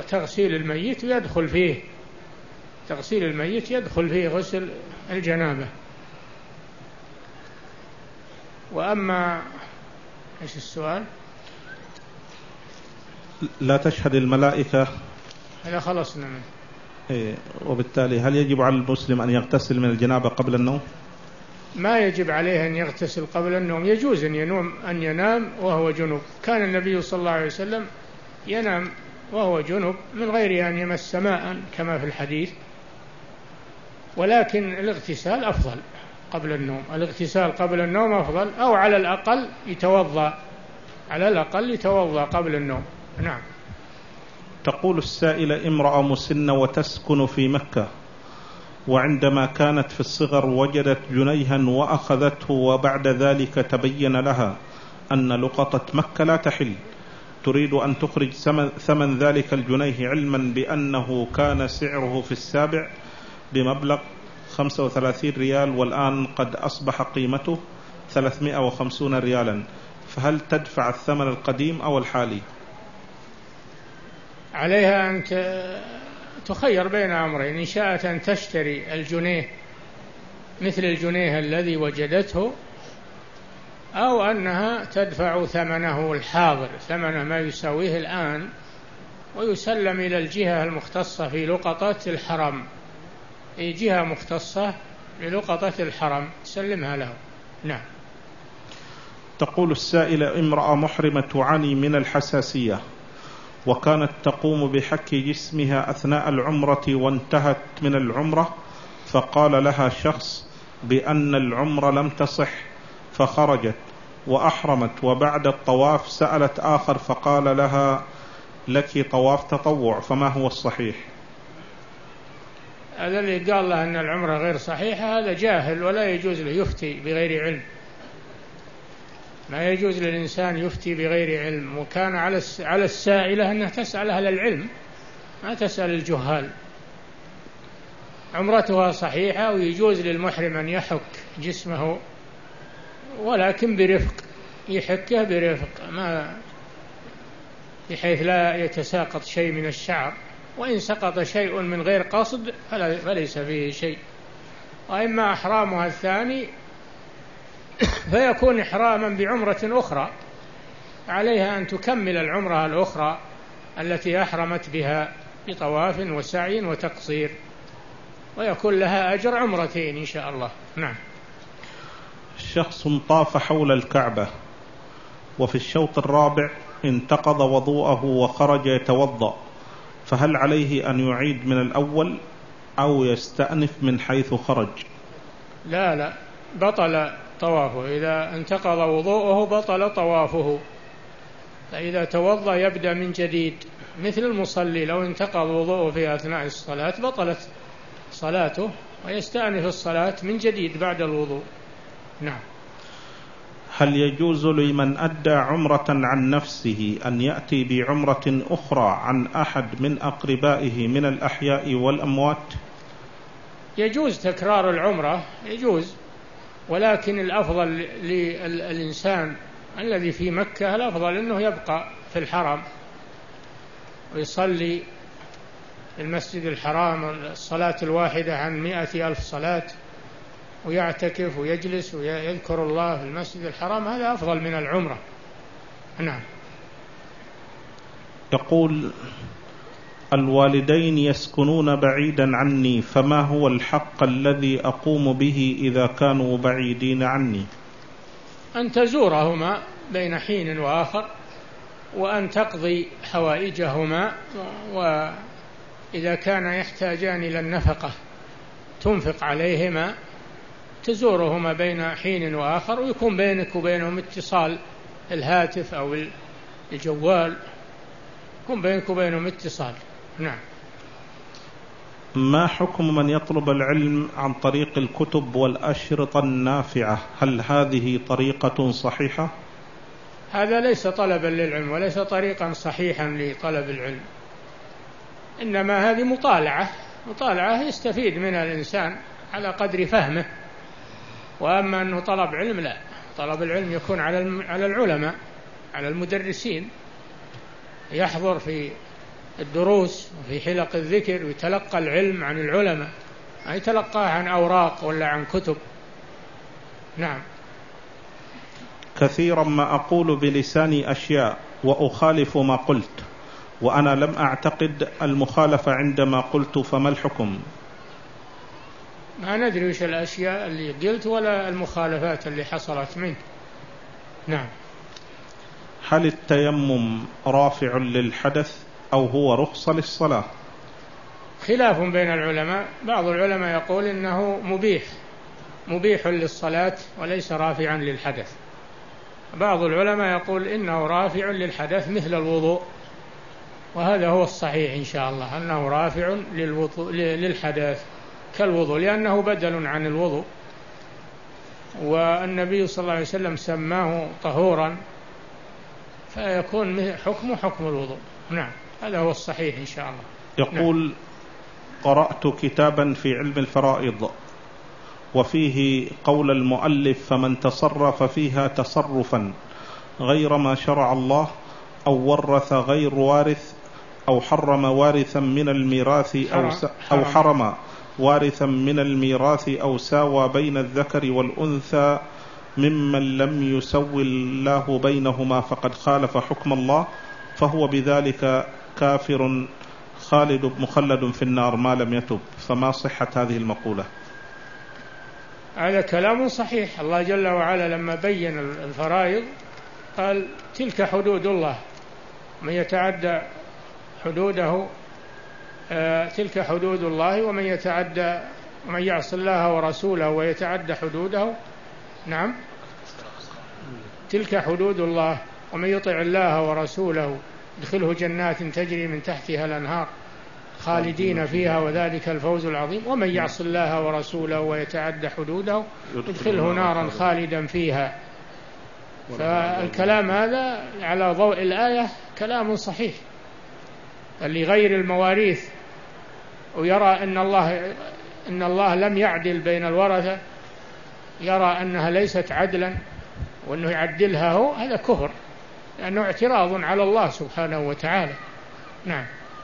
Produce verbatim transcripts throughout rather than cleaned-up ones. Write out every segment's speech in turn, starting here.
تغسيل الميت يدخل فيه تغسيل الميت يدخل فيه غسل الجنابة. وأما إيش السؤال؟ لا تشهد الملائكة، هذا خلصنا منه. إيه، وبالتالي هل يجب على المسلم أن يغتسل من الجنابة قبل النوم؟ ما يجب عليه أن يغتسل قبل النوم، يجوز أن ينوم أن ينام وهو جنب. كان النبي صلى الله عليه وسلم ينام وهو جنب من غير أن يمس ماء كما في الحديث، ولكن الاغتسال أفضل قبل النوم. الاغتسال قبل النوم أفضل، أو على الأقل يتوضأ على الأقل يتوضأ قبل النوم. نعم. تقول السائلة: امرأة مسنة وتسكن في مكة، وعندما كانت في الصغر وجدت جنيها وأخذته، وبعد ذلك تبين لها أن لقطة مكة لا تحل، تريد أن تخرج ثمن ذلك الجنيه علما بأنه كان سعره في السابع بمبلغ خمسة وثلاثين ريال، والآن قد أصبح قيمته ثلاثمائة وخمسين ريالا، فهل تدفع الثمن القديم أو الحالي؟ عليها أن تخير بين أمرين: إن شاءت أن تشتري الجنيه مثل الجنيه الذي وجدته، أو أنها تدفع ثمنه الحاضر، ثمن ما يساويه الآن، ويسلم إلى الجهة المختصة في لقطة الحرم، أي جهة مختصة بلقطة الحرم تسلمها له. نعم. تقول السائلة: امرأة محرمة تعاني من الحساسية، وكانت تقوم بحك جسمها أثناء العمرة وانتهت من العمرة، فقال لها شخص بأن العمرة لم تصح، فخرجت وأحرمت، وبعد الطواف سألت آخر فقال لها: لك طواف تطوع، فما هو الصحيح؟ هذا اللي قال له أن العمرة غير صحيحة هذا جاهل، ولا يجوز له يفتي بغير علم. ما يجوز للإنسان يفتي بغير علم، وكان على السائلة أنها تسأل أهل العلم، ما تسأل الجهال. عمرتها صحيحة، ويجوز للمحرم أن يحك جسمه، ولكن برفق، يحكه برفق، ما بحيث لا يتساقط شيء من الشعر، وإن سقط شيء من غير قصد فليس فيه شيء. وإما إحرامها الثاني فيكون إحراما بعمرة أخرى، عليها أن تكمل العمرة الأخرى التي أحرمت بها بطواف وسعي وتقصير، ويكون لها أجر عمرتين إن شاء الله. نعم. شخص طاف حول الكعبة، وفي الشوط الرابع انتقض وضوءه وخرج يتوضأ، فهل عليه أن يعيد من الأول أو يستأنف من حيث خرج؟ لا لا، بطل طوافه. إذا انتقض وضوءه بطل طوافه، فإذا توضأ يبدأ من جديد، مثل المصلي لو انتقض وضوءه في أثناء الصلاة بطلت صلاته، ويستأنف الصلاة من جديد بعد الوضوء. نعم. هل يجوز لمن أدى عمرة عن نفسه أن يأتي بعمرة أخرى عن أحد من أقربائه من الأحياء والأموات؟ يجوز تكرار العمرة، يجوز، ولكن الأفضل للإنسان الذي في مكة الأفضل أنه يبقى في الحرم ويصلي في المسجد الحرام الصلاة الواحدة عن مئة ألف صلاة، ويعتكف ويجلس ويذكر الله في المسجد الحرام، هذا أفضل من العمرة. نعم. يقول: الوالدين يسكنون بعيدا عني، فما هو الحق الذي أقوم به إذا كانوا بعيدين عني؟ أن تزورهما بين حين وآخر، وأن تقضي حوائجهما، وإذا كان يحتاجان إلى النفقة تنفق عليهما، تزورهما بين حين وآخر، ويكون بينك وبينهم اتصال الهاتف أو الجوال، يكون بينك وبينهم اتصال. نعم. ما حكم من يطلب العلم عن طريق الكتب والأشرطة النافعة؟ هل هذه طريقة صحيحة؟ هذا ليس طلبا للعلم، وليس طريقا صحيحا لطلب العلم، إنما هذه مطالعة مطالعة يستفيد منها الإنسان على قدر فهمه. وأما أنه طلب علم، لا، طلب العلم يكون على على العلماء، على المدرسين، يحضر في الدروس وفي حلق الذكر ويتلقى العلم عن العلماء، ما يتلقاه عن أوراق ولا عن كتب. نعم. كثيرا ما أقول بلساني أشياء وأخالف ما قلت، وأنا لم أعتقد المخالفة عندما قلت، فما الحكم؟ ما ندري وش الأشياء اللي قلت ولا المخالفات اللي حصلت منك. نعم. هل التيمم رافع للحدث أو هو رخصة للصلاة؟ خلاف بين العلماء، بعض العلماء يقول إنه مبيح مبيح للصلاة وليس رافعا للحدث، بعض العلماء يقول إنه رافع للحدث مثل الوضوء، وهذا هو الصحيح إن شاء الله، أنه رافع للحدث كالوضوء، لأنه بدل عن الوضوء، والنبي صلى الله عليه وسلم سماه طهورا، فيكون حكمه حكم الوضوء. نعم، هذا هو الصحيح إن شاء الله. يقول: نعم. قرأت كتابا في علم الفرائض وفيه قول المؤلف: فمن تصرف فيها تصرفا غير ما شرع الله أو ورث غير وارث أو حرم وارثا من الميراث أو, أو حرم وارثا من الميراث أو ساوى بين الذكر والأنثى ممن لم يسوي الله بينهما فقد خالف حكم الله، فهو بذلك كافر خالد مخلد في النار ما لم يتب، فما صحة هذه المقولة؟ هذا كلام صحيح. الله جل وعلا لما بين الفرائض قال: تلك حدود الله، من يتعدى حدوده آه تلك حدود الله، ومن يتعدى ومن يعص الله ورسوله ويتعدى حدوده، نعم، تلك حدود الله، ومن يطع الله ورسوله يدخله جنات تجري من تحتها الأنهار خالدين فيها وذلك الفوز العظيم، ومن يعص الله ورسوله ويتعدى حدوده يدخله نارا خالدا فيها. فالكلام هذا على ضوء الآية كلام صحيح. اللي غير المواريث ويرى أن الله إن الله لم يعدل بين الورثة، يرى أنها ليست عدلا وأنه يعدلها هو، هذا كفر، لأنه اعتراض على الله سبحانه وتعالى. نعم.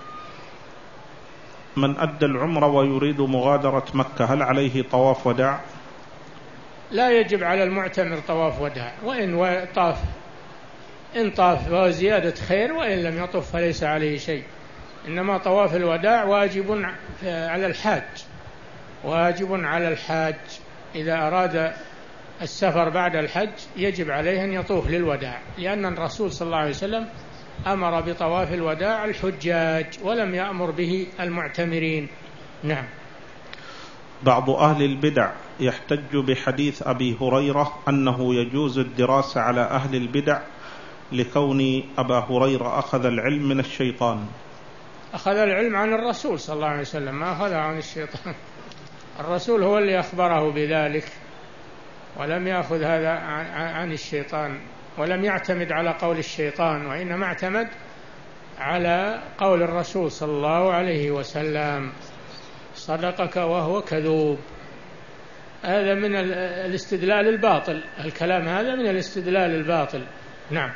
من أدى العمرة ويريد مغادرة مكة هل عليه طواف وداع؟ لا يجب على المعتمر طواف وداع، وإن طاف إن طاف فهو زيادة خير، وإن لم يطف فليس عليه شيء. إنما طواف الوداع واجب على الحاج، واجب على الحاج إذا أراد السفر بعد الحج يجب عليه أن يطوف للوداع، لأن الرسول صلى الله عليه وسلم أمر بطواف الوداع الحجاج ولم يأمر به المعتمرين. نعم. بعض أهل البدع يحتج بحديث أبي هريرة أنه يجوز الدراسة على أهل البدع لكون أبا هريرة أخذ العلم من الشيطان. أخذ العلم عن الرسول صلى الله عليه وسلم، ما أخذه عن الشيطان. الرسول هو اللي أخبره بذلك، ولم يأخذ هذا عن الشيطان، ولم يعتمد على قول الشيطان، وإنما اعتمد على قول الرسول صلى الله عليه وسلم: صدقك وهو كذوب. هذا من الاستدلال الباطل، الكلام هذا من الاستدلال الباطل. نعم.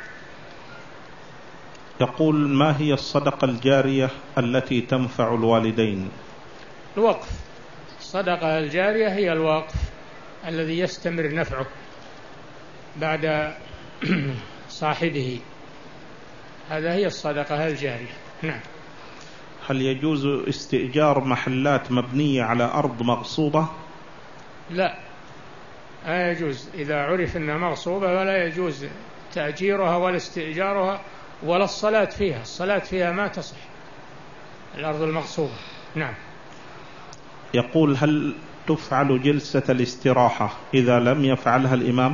يقول: ما هي الصدقة الجارية التي تنفع الوالدين؟ الوقف. الصدقة الجارية هي الوقف الذي يستمر نفعه بعد صاحبه، هذا هي الصدقة الجارية. نعم. هل يجوز استئجار محلات مبنية على أرض مغصوبة؟ لا، لا يجوز. إذا عرف أنها مغصوبة فلا يجوز تأجيرها ولا استئجارها ولا الصلاة فيها، الصلاة فيها ما تصح، الأرض المغصوبة. نعم. يقول: هل تفعل جلسة الاستراحة إذا لم يفعلها الإمام؟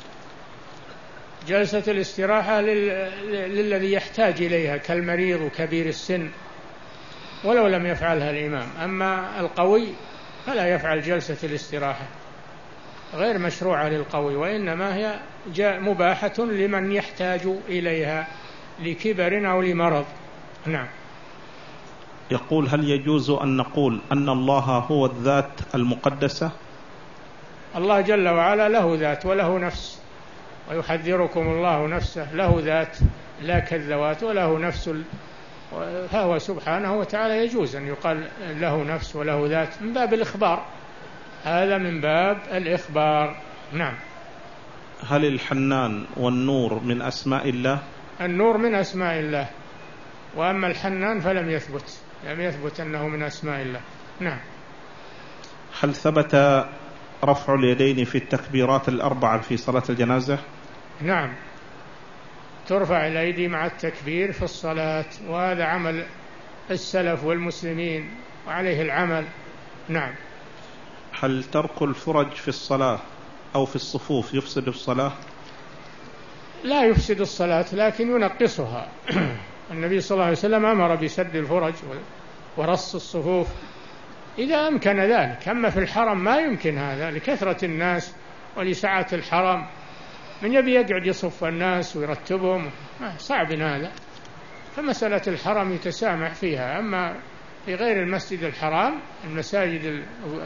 جلسة الاستراحة لل... للذي يحتاج إليها كالمريض وكبير السن، ولو لم يفعلها الإمام. أما القوي فلا يفعل جلسة الاستراحة، غير مشروعة للقوي، وإنما هي جاء مباحة لمن يحتاج إليها لكبر أو لمرض. نعم. يقول: هل يجوز أن نقول أن الله هو الذات المقدسة؟ الله جل وعلا له ذات وله نفس، ويحذركم الله نفسه، له ذات لا كالذوات، وله نفس فهو سبحانه وتعالى يجوز أن يقال له نفس وله ذات من باب الإخبار، هذا من باب الإخبار. نعم. هل الحنان والنور من أسماء الله؟ النور من أسماء الله، وأما الحنان فلم يثبت لم يثبت أنه من أسماء الله. نعم. هل ثبت رفع اليدين في التكبيرات الأربعة في صلاة الجنازة؟ نعم، ترفع الأيدي مع التكبير في الصلاة، وهذا عمل السلف والمسلمين وعليه العمل. نعم. هل ترك الفرج في الصلاة أو في الصفوف يفسد الصلاة؟ لا يفسد الصلاة، لكن ينقصها. النبي صلى الله عليه وسلم أمر بسد الفرج ورص الصفوف إذا أمكن ذلك. أما في الحرم ما يمكن هذا لكثرة الناس ولسعة الحرم، من يبي يقعد يصف الناس ويرتبهم، صعب هذا. فمسألة الحرم يتسامح فيها، أما في غير المسجد الحرام المساجد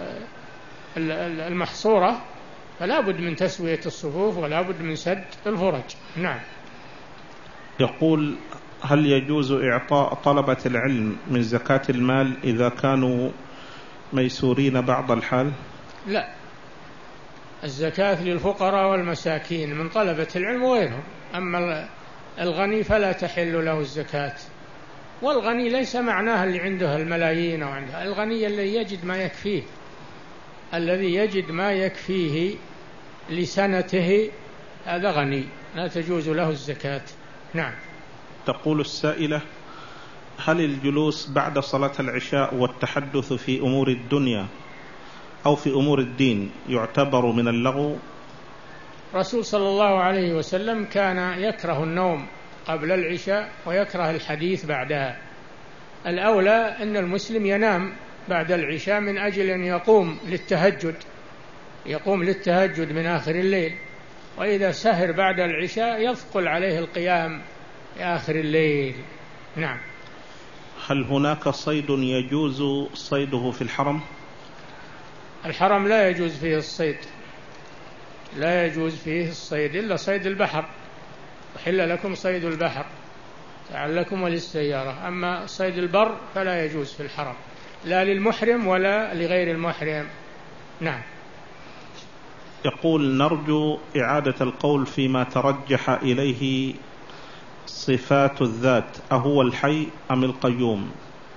المحصورة فلا بد من تسوية الصفوف ولا بد من سد الفرج. نعم. يقول: هل يجوز إعطاء طلبة العلم من زكاة المال إذا كانوا ميسورين بعض الحال؟ لا، الزكاة للفقراء والمساكين من طلبة العلم وغيرهم، أما الغني فلا تحل له الزكاة. والغني ليس معناها اللي عنده الملايين أو عنده، الغني الذي يجد ما يكفيه، الذي يجد ما يكفيه لسنته، هذا غني لا تجوز له الزكاة. نعم. تقول السائلة: هل الجلوس بعد صلاة العشاء والتحدث في أمور الدنيا أو في أمور الدين يعتبر من اللغو؟ رسول صلى الله عليه وسلم كان يكره النوم قبل العشاء ويكره الحديث بعدها. الأولى أن المسلم ينام بعد العشاء من أجل أن يقوم للتهجد يقوم للتهجد من آخر الليل، وإذا سهر بعد العشاء يثقل عليه القيام في آخر الليل. نعم. هل هناك صيد يجوز صيده في الحرم؟ الحرم لا يجوز فيه الصيد، لا يجوز فيه الصيد إلا صيد البحر، وحل لكم صيد البحر لعلكم وللسيارة. أما صيد البر فلا يجوز في الحرم، لا للمحرم ولا لغير المحرم. نعم. يقول: نرجو إعادة القول فيما ترجح إليه صفات الذات، أهو الحي أم القيوم؟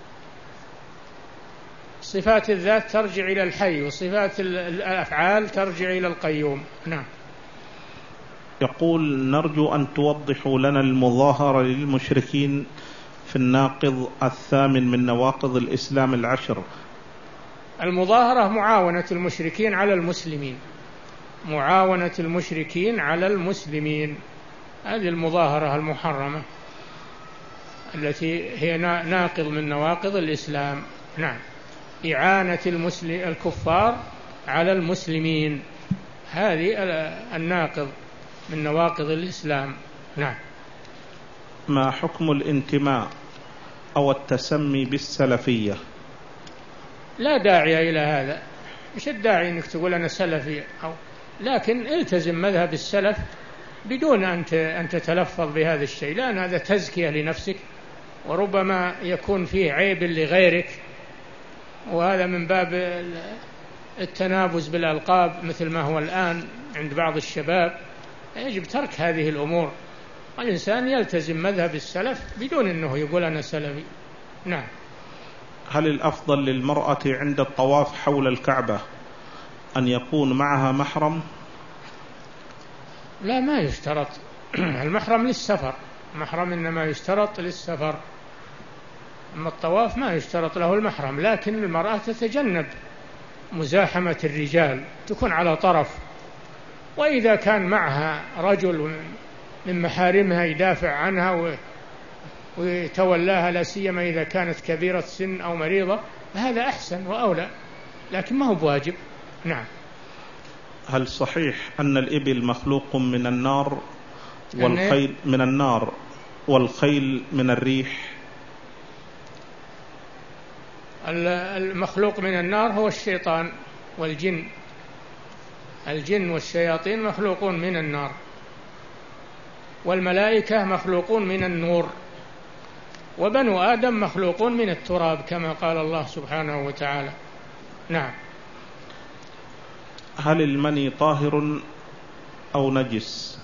صفات الذات ترجع إلى الحي، وصفات الأفعال ترجع إلى القيوم. نعم. يقول: نرجو أن توضحوا لنا المظاهرة للمشركين في الناقض الثامن من نواقض الإسلام العشر. المظاهرة معاونة المشركين على المسلمين، معاونة المشركين على المسلمين، هذه المظاهرة المحرمة التي هي ناقض من نواقض الإسلام. نعم. إعانة المسلم الكفار على المسلمين، هذه الناقض من نواقض الإسلام. نعم. ما حكم الانتماء أو التسمي بالسلفية؟ لا داعي إلى هذا، مش الداعي أنك تقول أنا سلفي، أو لكن التزم مذهب السلف بدون أن تتلفظ بهذا الشيء، لأن هذا تزكية لنفسك وربما يكون فيه عيب لغيرك، وهذا من باب التنابز بالألقاب مثل ما هو الآن عند بعض الشباب. يجب ترك هذه الأمور، والإنسان يلتزم مذهب السلف بدون أنه يقول أنا سلفي. نعم. هل الأفضل للمرأة عند الطواف حول الكعبة أن يكون معها محرم؟ لا، ما يشترط. المحرم للسفر، المحرم إنما يشترط للسفر، أما الطواف ما يشترط له المحرم. لكن المرأة تتجنب مزاحمة الرجال، تكون على طرف، وإذا كان معها رجل من محارمها يدافع عنها ويتولاها، لا سيما إذا كانت كبيرة سن أو مريضة، فهذا أحسن وأولى، لكن ما هو بواجب. نعم. هل صحيح أن الإبل مخلوق من النار والخيل من النار والخيل من الريح؟ المخلوق من النار هو الشيطان والجن، الجن والشياطين مخلوقون من النار، والملائكة مخلوقون من النور. وبنو آدم مخلوقون من التراب كما قال الله سبحانه وتعالى. نعم. هل المني طاهر أو نجس؟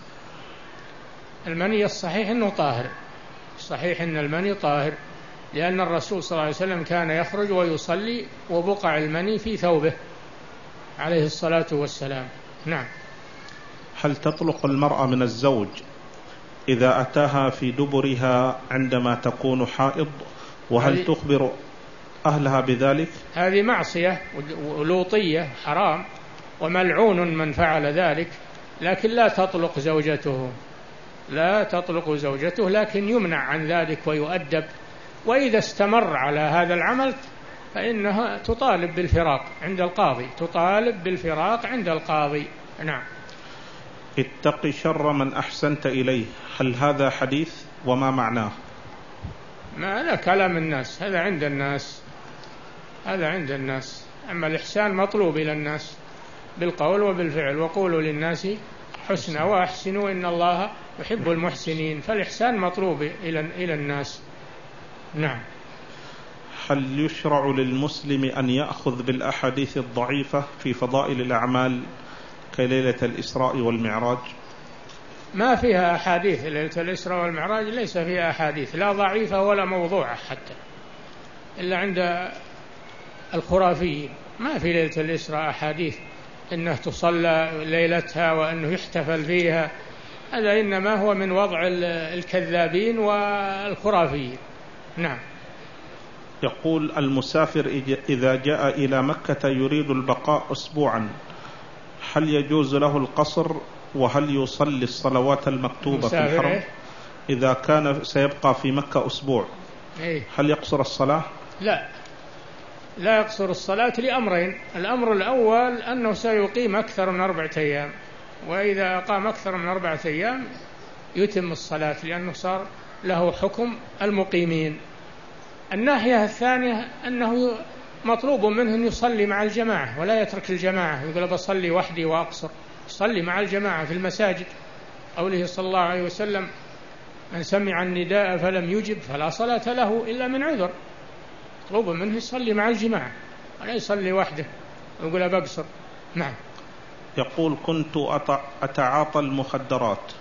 المني الصحيح أنه طاهر، صحيح أن المني طاهر، لأن الرسول صلى الله عليه وسلم كان يخرج ويصلي وبقع المني في ثوبه عليه الصلاة والسلام. نعم. هل تطلق المرأة من الزوج إذا أتاها في دبرها عندما تكون حائض، وهل تخبر أهلها بذلك؟ هذه معصية ولوطية حرام، وملعون من فعل ذلك، لكن لا تطلق زوجته، لا تطلق زوجته، لكن يمنع عن ذلك ويؤدب، وإذا استمر على هذا العمل فإنها تطالب بالفراق عند القاضي، تطالب بالفراق عند القاضي. نعم. اتق شر من أحسنت إليه، هل هذا حديث وما معناه؟ ما هذا كلام الناس، هذا عند الناس، هذا عند الناس. أما الإحسان مطلوب إلى الناس بالقول وبالفعل، وقولوا للناس حسنا وأحسنوا إن الله يحب المحسنين، فالإحسان مطلوب إلى إلى الناس. نعم. هل يشرع للمسلم أن يأخذ بالأحاديث الضعيفة في فضائل الأعمال كليلة الإسراء والمعراج؟ ما فيها أحاديث ليلة الإسراء والمعراج، ليس فيها أحاديث لا ضعيفة ولا موضوعة حتى، إلا عند الخرافيين. ما في ليلة الإسراء أحاديث إنه تصلى ليلتها وأنه يحتفل فيها، هذا إنما هو من وضع الكذابين والخرافيين. نعم. يقول المسافر إذا جاء إلى مكة يريد البقاء أسبوعا، هل يجوز له القصر؟ وهل يصلي الصلوات المكتوبة في الحرم إذا كان سيبقى في مكة أسبوع؟ هل يقصر الصلاة؟ لا، لا يقصر الصلاة لأمرين. الأمر الأول أنه سيقيم أكثر من أربعة أيام، وإذا أقام أكثر من أربعة أيام يتم الصلاة، لأنه صار له حكم المقيمين. الناحية الثانية أنه مطلوب منه أن يصلي مع الجماعة ولا يترك الجماعة، يقول بصلي وحدي وأقصر، يصلي مع الجماعة في المساجد. قوله صلى الله عليه وسلم: من سمع النداء فلم يجب فلا صلاة له إلا من عذر. مطلوب منه يصلي مع الجماعة ولا يصلي وحده ويقول بقصر. نعم. يقول: كنت أتعاطى المخدرات،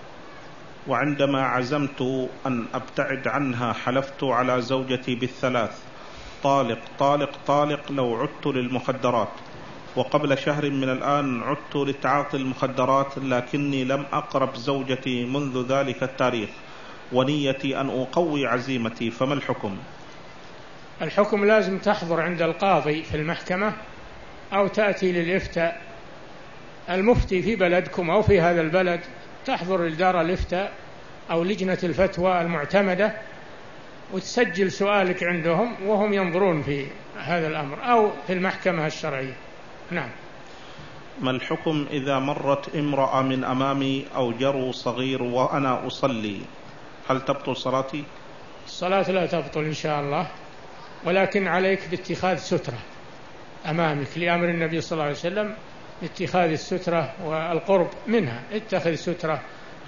وعندما عزمت أن أبتعد عنها حلفت على زوجتي بالثلاث: طالق طالق طالق لو عدت للمخدرات. وقبل شهر من الآن عدت لتعاطي المخدرات، لكني لم أقرب زوجتي منذ ذلك التاريخ، ونيتي أن أقوي عزيمتي، فما الحكم؟ الحكم لازم تحضر عند القاضي في المحكمة، أو تأتي للإفتاء المفتي في بلدكم أو في هذا البلد، تحضر لدار الإفتاء أو لجنة الفتوى المعتمدة وتسجل سؤالك عندهم، وهم ينظرون في هذا الأمر، أو في المحكمة الشرعية. نعم. ما الحكم إذا مرت امرأة من أمامي أو جرو صغير وأنا أصلي، هل تبطل صلاتي؟ الصلاة لا تبطل إن شاء الله، ولكن عليك باتخاذ سترة أمامك، لأمر النبي صلى الله عليه وسلم باتخاذ السترة والقرب منها. اتخذ سترة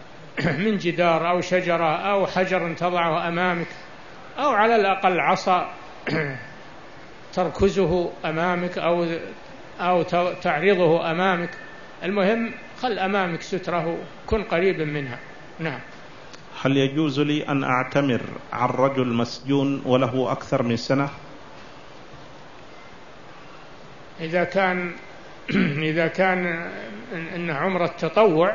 من جدار أو شجرة أو حجر تضعه أمامك، أو على الأقل عصا تركزه أمامك أو أو تعرضه أمامك. المهم خل أمامك ستره، كن قريبا منها. نعم. هل يجوز لي أن أعتمر عن رجل مسجون وله أكثر من سنة؟ إذا كان إذا كان إن عمرة تطوع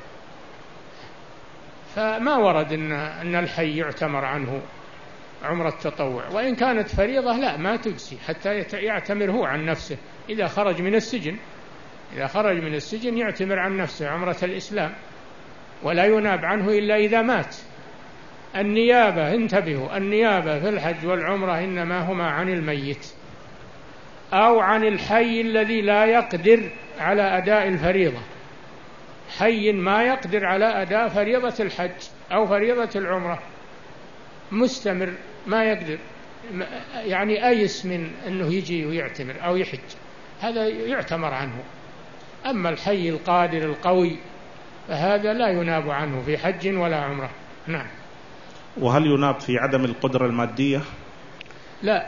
فما ورد إن إن الحي يعتمر عنه عمرة تطوع، وإن كانت فريضة لا ما تجزي حتى يعتمر هو عن نفسه. إذا خرج من السجن إذا خرج من السجن يعتمر عن نفسه عمرة الإسلام، ولا يناب عنه إلا إذا مات. النيابة، انتبهوا، النيابة في الحج والعمرة إنما هما عن الميت أو عن الحي الذي لا يقدر على أداء الفريضة. حي ما يقدر على أداء فريضة الحج أو فريضة العمرة، مستمر ما يقدر، يعني أيس من أنه يجي ويعتمر أو يحج، هذا يعتمر عنه. أما الحي القادر القوي فهذا لا يناب عنه في حج ولا عمرة. نعم. وهل يناب في عدم القدرة المادية؟ لا،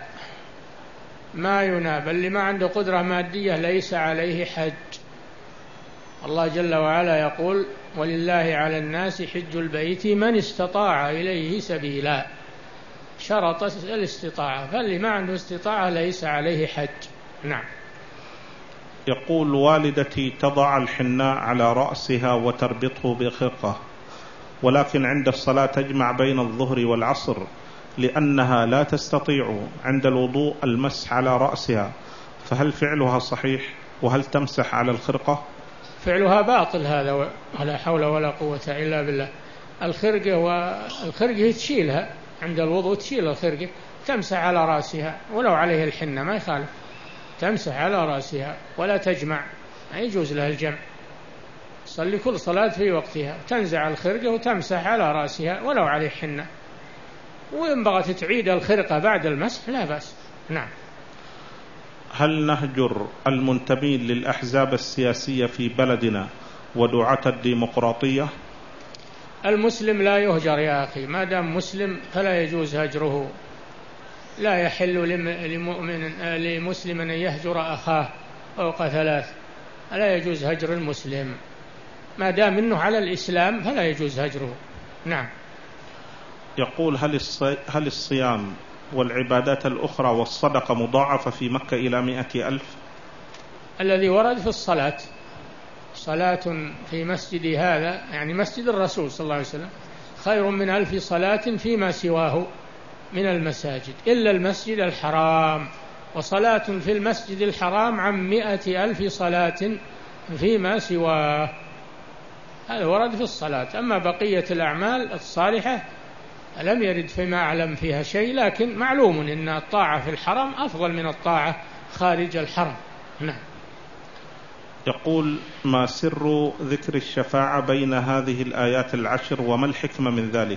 ما يناب. اللي ما عنده قدرة مادية ليس عليه حج. الله جل وعلا يقول: ولله على الناس حج البيت من استطاع إليه سبيلا. شرط الاستطاعة، فاللي ما عنده استطاعة ليس عليه حج. نعم. يقول: والدتي تضع الحناء على رأسها وتربطه بخرقة، ولكن عند الصلاة تجمع بين الظهر والعصر لأنها لا تستطيع عند الوضوء المسح على رأسها، فهل فعلها صحيح؟ وهل تمسح على الخرقة؟ فعلها باطل هذا، ولا حول ولا قوة إلا بالله. الخرقة والخرقة تشيلها عند الوضوء، تشيل الخرقة تمسح على رأسها ولو عليه الحنة ما يخالف، تمسح على رأسها ولا تجمع، ما يجوز لها الجمع. صلي كل صلاة في وقتها، تنزع الخرقة وتمسح على رأسها ولو عليه حنة، وإن بغت تعيد الخرقة بعد المسح لا بأس. نعم. هل نهجر المنتمين للأحزاب السياسية في بلدنا ودعاة الديمقراطية؟ المسلم لا يهجر يا أخي، ما دام مسلم فلا يجوز هجره. لا يحل لمؤمن لمسلم أن يهجر أخاه فوق ثلاث، لا يجوز هجر المسلم ما دام إنه على الإسلام، فلا يجوز هجره. نعم. يقول: هل هل الصيام والعبادات الأخرى والصدقة مضاعفة في مكة إلى مئة ألف؟ الذي ورد في الصلاة، صلاة في مسجد هذا يعني مسجد الرسول صلى الله عليه وسلم خير من ألف صلاة فيما سواه من المساجد إلا المسجد الحرام، وصلاة في المسجد الحرام عن مئة ألف صلاة فيما سواه. هذا ورد في الصلاة. أما بقية الأعمال الصالحة لم يرد فيما أعلم فيها شيء، لكن معلوم أن الطاعة في الحرم أفضل من الطاعة خارج الحرم. نعم. يقول: ما سر ذكر الشفاعة بين هذه الآيات العشر وما الحكمة من ذلك؟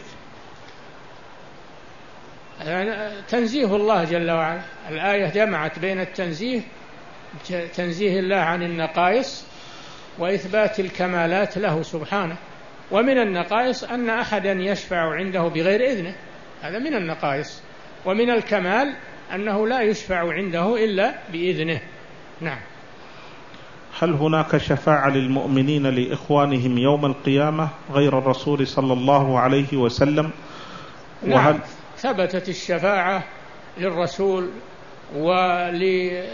تنزيه الله جل وعلا. الآية جمعت بين التنزيه، تنزيه الله عن النقائص وإثبات الكمالات له سبحانه. ومن النقائص أن أحدا يشفع عنده بغير إذنه، هذا من النقائص. ومن الكمال أنه لا يشفع عنده إلا بإذنه. نعم. هل هناك شفاعة للمؤمنين لإخوانهم يوم القيامة غير الرسول صلى الله عليه وسلم؟ وهل نعم. ثبتت الشفاعة للرسول ولسائر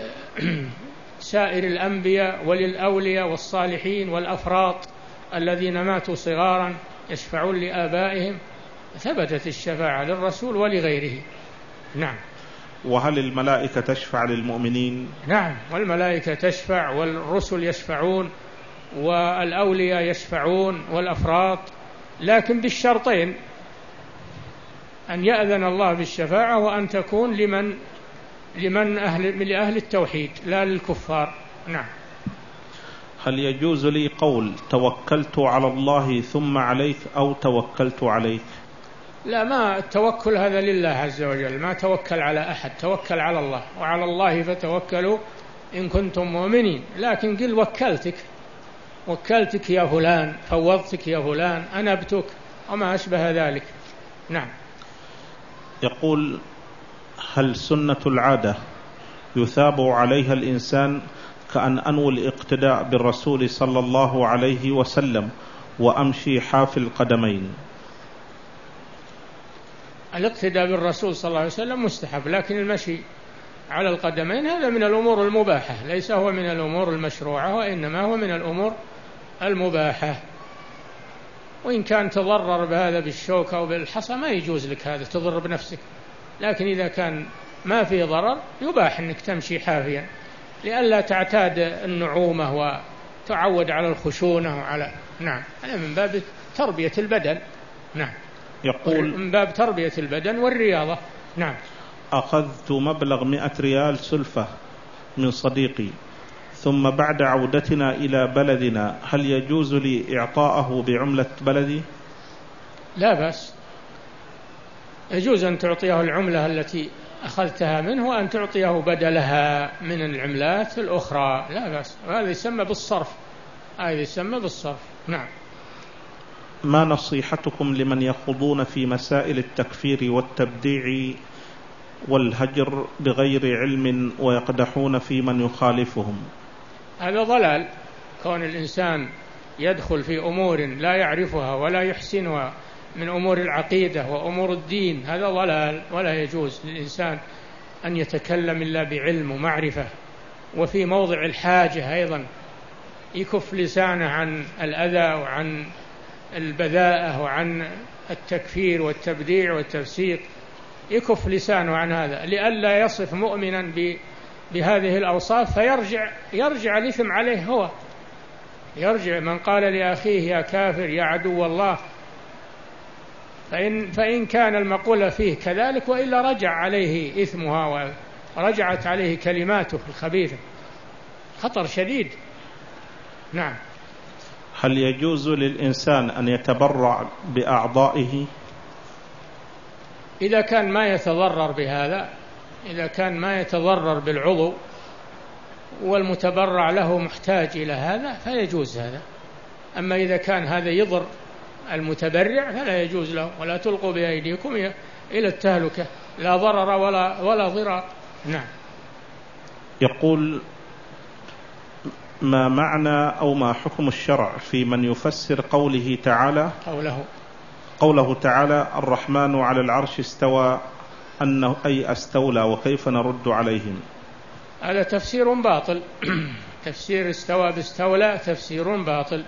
الأنبياء وللأولياء والصالحين والأفراط الذين ماتوا صغارا يشفعون لآبائهم، ثبتت الشفاعة للرسول ولغيره. نعم. وهل الملائكة تشفع للمؤمنين؟ نعم، والملائكة تشفع والرسل يشفعون والأولياء يشفعون والأفراط، لكن بالشرطين: أن يأذن الله بالشفاعة وأن تكون لمن لمن أهل لأهل التوحيد لا للكفار. نعم. هل يجوز لي قول توكلت على الله ثم عليك أو توكلت عليك؟ لا، ما التوكل هذا لله عز وجل، ما توكل على أحد، توكل على الله، وعلى الله فتوكلوا إن كنتم مؤمنين. لكن قل وكلتك وكلتك يا فلان، فوضتك يا فلان، أنبتك، وما أشبه ذلك. نعم. يقول: هل سنة العادة يثاب عليها الإنسان كأن أنوي الاقتداء بالرسول صلى الله عليه وسلم وأمشي حافي القدمين؟ الاقتداء بالرسول صلى الله عليه وسلم مستحب، لكن المشي على القدمين هذا من الأمور المباحة، ليس هو من الأمور المشروعة، وإنما هو من الأمور المباحة. وإن كان تضرر بهذا بالشوكة أو بالحصى ما يجوز لك هذا، تضر بنفسك. لكن إذا كان ما في ضرر يباح أنك تمشي حافيا لئلا تعتاد النعومة وتعود على الخشونة وعلى نعم، هذا من باب تربية البدن. نعم. يقول: من باب تربية البدن والرياضة. نعم. أخذت مبلغ مئة ريال سلفة من صديقي، ثم بعد عودتنا إلى بلدنا هل يجوز لي إعطاءه بعملة بلدي؟ لا بأس، يجوز أن تعطيه العملة التي أخذتها منه وأن تعطيه بدلها من العملات الأخرى، لا بأس. هذا يسمى بالصرف، هذا يسمى بالصرف. نعم. ما نصيحتكم لمن يخوضون في مسائل التكفير والتبديع والهجر بغير علم ويقدحون في من يخالفهم؟ هذا ضلال، كون الإنسان يدخل في أمور لا يعرفها ولا يحسنها من أمور العقيدة وأمور الدين، هذا ضلال، ولا يجوز للإنسان أن يتكلم إلا بعلم ومعرفة، وفي موضع الحاجة أيضا يكف لسانه عن الأذى وعن البذاءة وعن التكفير والتبديع والتفسيق، يكف لسانه عن هذا لئلا يصف مؤمنا بهذه الأوصاف فيرجع يرجع الإثم عليه هو، يرجع من قال لأخيه يا كافر يا عدو الله، فإن, فإن كان المقول فيه كذلك، وإلا رجع عليه إثمها ورجعت عليه كلماته الخبيثة، خطر شديد. نعم. هل يجوز للإنسان أن يتبرع بأعضائه؟ إذا كان ما يتضرر بهذا، إذا كان ما يتضرر بالعضو والمتبرع له محتاج إلى هذا فيجوز هذا، أما إذا كان هذا يضر المتبرع فلا يجوز له. ولا تلقوا بأيديكم إلى التهلكة، لا ضرر ولا, ولا ضرار. نعم. يقول: ما معنى أو ما حكم الشرع في من يفسر قوله تعالى قوله قوله تعالى الرحمن على العرش استوى أنه أي استولى وكيف نرد عليهم؟ هذا تفسير باطل. تفسير استوى باستولى تفسير باطل،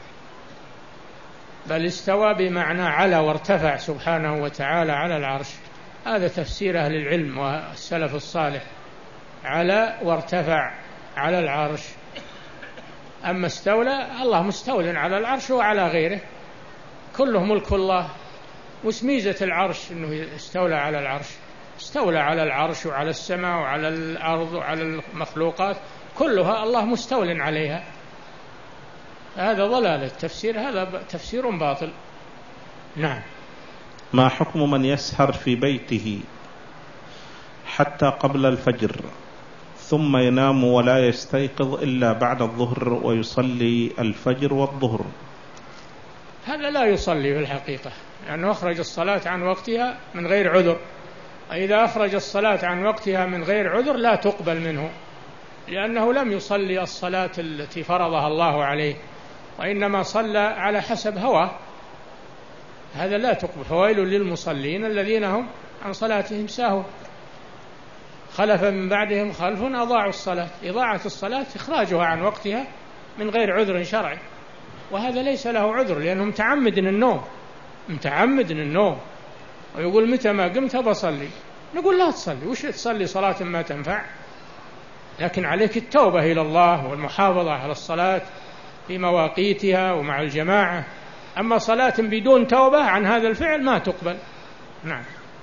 بل استوى بمعنى على وارتفع سبحانه وتعالى على العرش، هذا تفسير أهل العلم والسلف الصالح، على وارتفع على العرش. أما استولى، الله مستول على العرش وعلى غيره، كله ملك الله. وش ميزة العرش أنه استولى على العرش؟ استولى على العرش وعلى السماء وعلى الأرض وعلى المخلوقات كلها الله مستول عليها، هذا ضلال التفسير، هذا تفسير باطل. نعم. ما حكم من يسهر في بيته حتى قبل الفجر ثم ينام ولا يستيقظ إلا بعد الظهر ويصلي الفجر والظهر؟ هذا لا يصلي في الحقيقة، لأنه أخرج الصلاة عن وقتها من غير عذر، إذا أخرج الصلاة عن وقتها من غير عذر لا تقبل منه، لأنه لم يصلي الصلاة التي فرضها الله عليه، وإنما صلى على حسب هواه، هذا لا تقبل. فويل للمصلين الذين هم عن صلاتهم ساهون، خلف من بعدهم خلف أضاعوا الصلاة. إضاعة الصلاة إخراجها عن وقتها من غير عذر شرعي، وهذا ليس له عذر، لأنه متعمد النوم، متعمد النوم، ويقول متى ما قمت بصلي، نقول لا تصلي، وش تصلي صلاة ما تنفع؟ لكن عليك التوبة إلى الله والمحافظة على الصلاة في مواقيتها ومع الجماعة، أما صلاة بدون توبة عن هذا الفعل ما تقبل. نعم.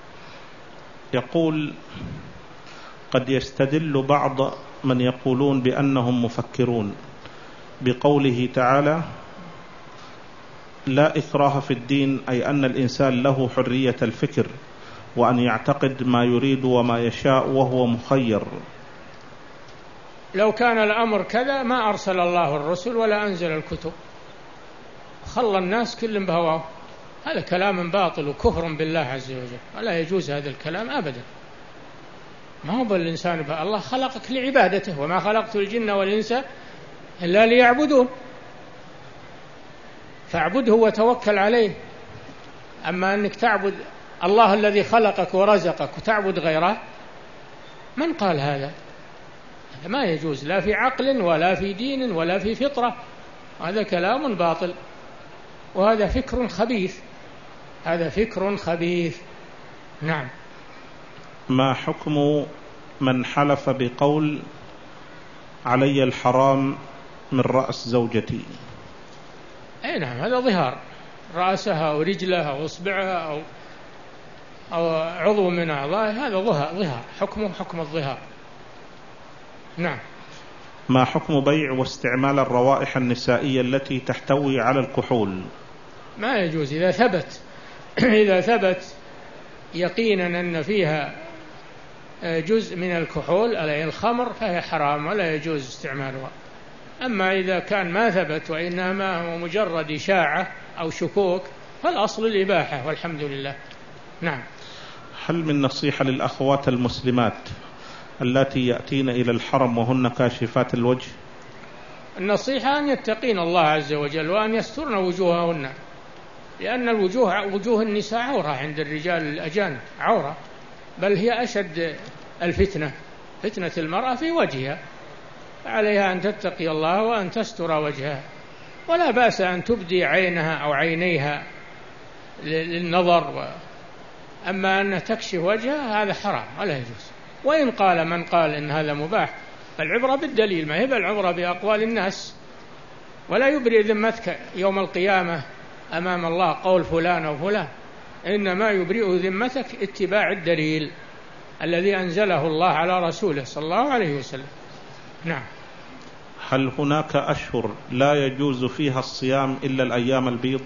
يقول: قد يستدل بعض من يقولون بأنهم مفكرون بقوله تعالى لا إكراه في الدين، أي أن الإنسان له حرية الفكر وأن يعتقد ما يريد وما يشاء وهو مخير. لو كان الأمر كذا ما أرسل الله الرسل ولا أنزل الكتب، خلى الناس كلهم بهواه، هذا كلام باطل وكفر بالله عز وجل، ولا يجوز هذا الكلام أبدا. ما هو بالإنسان بها، الله خلقك لعبادته، وما خلقت الجن والإنس إلا ليعبدون، فاعبده وتوكل عليه. أما أنك تعبد الله الذي خلقك ورزقك وتعبد غيره، من قال هذا؟ هذا ما يجوز، لا في عقل ولا في دين ولا في فطرة، هذا كلام باطل، وهذا فكر خبيث، هذا فكر خبيث. نعم. ما حكم من حلف بقول علي الحرام من رأس زوجتي؟ أي نعم، هذا ظهار، رأسها أو رجلها أو إصبعها أو أو عضو من أعضائها، هذا ظهار، حكمه حكم الظهار. نعم. ما حكم بيع واستعمال الروائح النسائية التي تحتوي على الكحول؟ ما يجوز إذا ثبت إذا ثبت يقينا أن فيها جزء من الكحول أي الخمر فهي حرام ولا يجوز استعمالها. أما إذا كان ما ثبت وإنما هو مجرد إشاعة أو شكوك فالأصل الإباحة والحمد لله. نعم. هل من نصيحة للأخوات المسلمات التي يأتين إلى الحرم وهن كاشفات الوجه؟ النصيحة أن يتقين الله عز وجل وأن يسترن وجوههن، لأن الوجوه وجوه النساء عورة عند الرجال الأجانب، عورة، بل هي أشد الفتنة، فتنة المرأة في وجهها، عليها أن تتقي الله وأن تستر وجهها، ولا بأس أن تبدي عينها أو عينيها للنظر و... أما أن تكشف وجهها هذا حرام ولا يجوز. وإن قال من قال إن هذا مباح فالعبرة بالدليل، ما هي العبرة بأقوال الناس. ولا يبرئ ذمتك يوم القيامة أمام الله قول فلان أو فلان، إنما يبرئ ذمتك اتباع الدليل الذي أنزله الله على رسوله صلى الله عليه وسلم. نعم. هل هناك أشهر لا يجوز فيها الصيام إلا الأيام البيض؟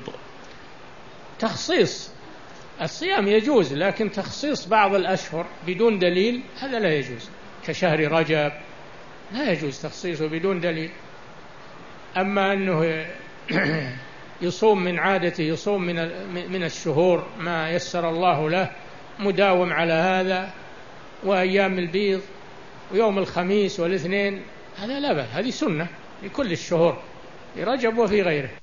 تخصيص الصيام يجوز، لكن تخصيص بعض الأشهر بدون دليل هذا لا يجوز، كشهر رجب لا يجوز تخصيصه بدون دليل. أما أنه يصوم من عادته، يصوم من من الشهور ما يسر الله له، مداوم على هذا، وأيام البيض ويوم الخميس والاثنين، هذا لا بأس، هذه سنة لكل الشهور في رجب وفي غيره.